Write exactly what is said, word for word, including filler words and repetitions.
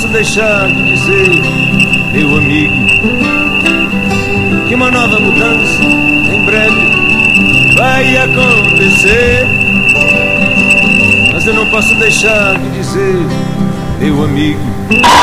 posso deixar de dizer, meu amigo, que uma nova mudança em breve vai acontecer. Mas eu não posso deixar de dizer, meu amigo,